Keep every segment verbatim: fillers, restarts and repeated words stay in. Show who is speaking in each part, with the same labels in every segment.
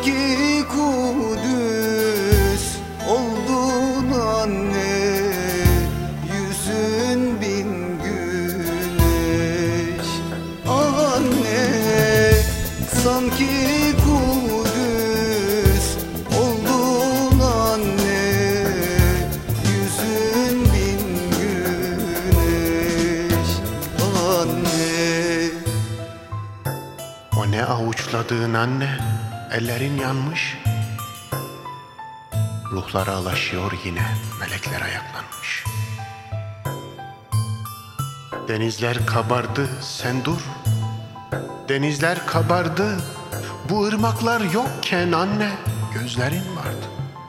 Speaker 1: Sanki Kudüs oldun anne, yüzün bin güneş. Anne, sanki Kudüs oldun anne, yüzün bin güneş. Anne,
Speaker 2: o ne avuçladığın anne, ellerin yanmış. Ruhlar ağlaşıyor yine, melekler ayaklanmış. Denizler kabardı, sen dur. Denizler kabardı, bu ırmaklar yokken anne, gözlerin vardı.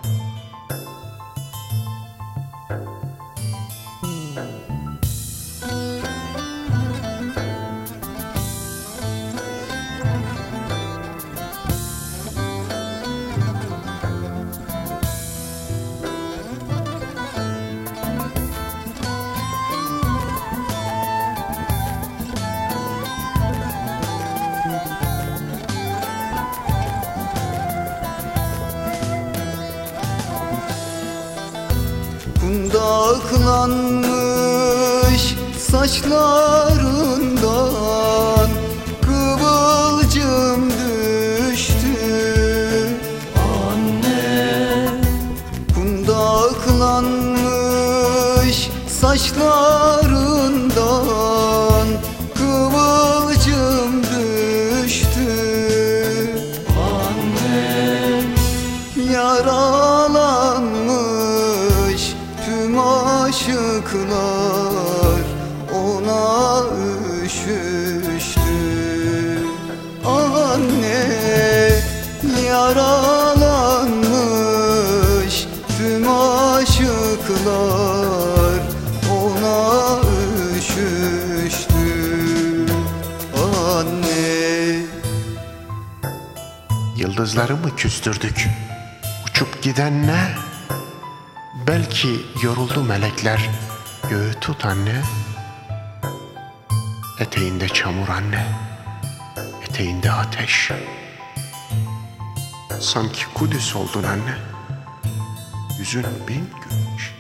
Speaker 1: Kundaklanmış saçlarından kıvılcım düştü.
Speaker 3: Anne,
Speaker 1: kundaklanmış saçlarından kıvılcım düştü.
Speaker 3: anne,
Speaker 1: Yaralanmış tüm aşıklar ona üşüştü. Anne, yaralanmış tüm aşıklar ona üşüştü. Anne,
Speaker 2: Yıldızları mı küstürdük? Uçup giden ne? Belki yoruldu melekler. Göğü tut anne. Eteğinde çamur anne, eteğinde ateş. Sanki Kudüs oldun anne, yüzün bin güneş.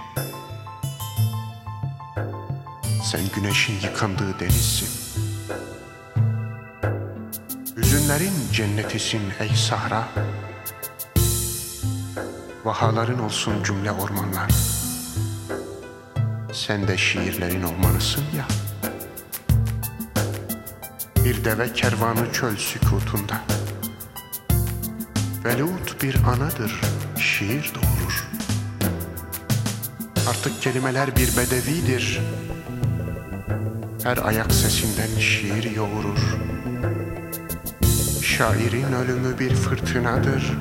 Speaker 2: Sen güneşin yıkandığı denizsin. Hüzünlerin cennetisin ey Sahra. Vahaların olsun cümle ormanlar. Sen de şiirlerin ormanısın ya. Bir deve kervanı çöl sükutunda. Velut bir anadır, şiir doğurur. Artık kelimeler bir bedevidir. Her ayak sesinden şiir yoğurur. Şairin ölümü bir fırtınadır.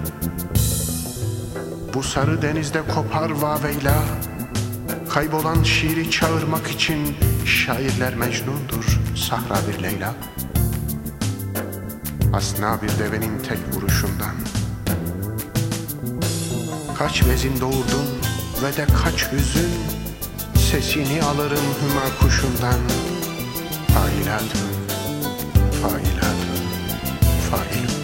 Speaker 2: Bu sarı denizde kopar vaveyla. Kaybolan şiiri çağırmak için şairler Mecnun'dur, Sahra bir Leyla. Asna bir devenin tek vuruşundan kaç vezin doğurdun ve de kaç hüzün. Sesini alırım hüma kuşundan. Failatun, failatun, failun.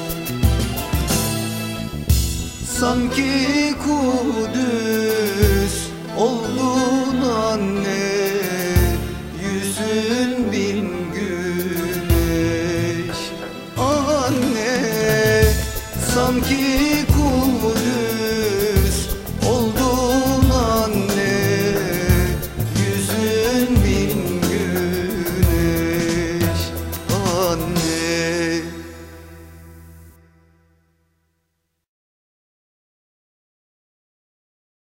Speaker 1: sanki Kudüs oldun anne, yüzün bin güneş. Anne, sanki Kudüs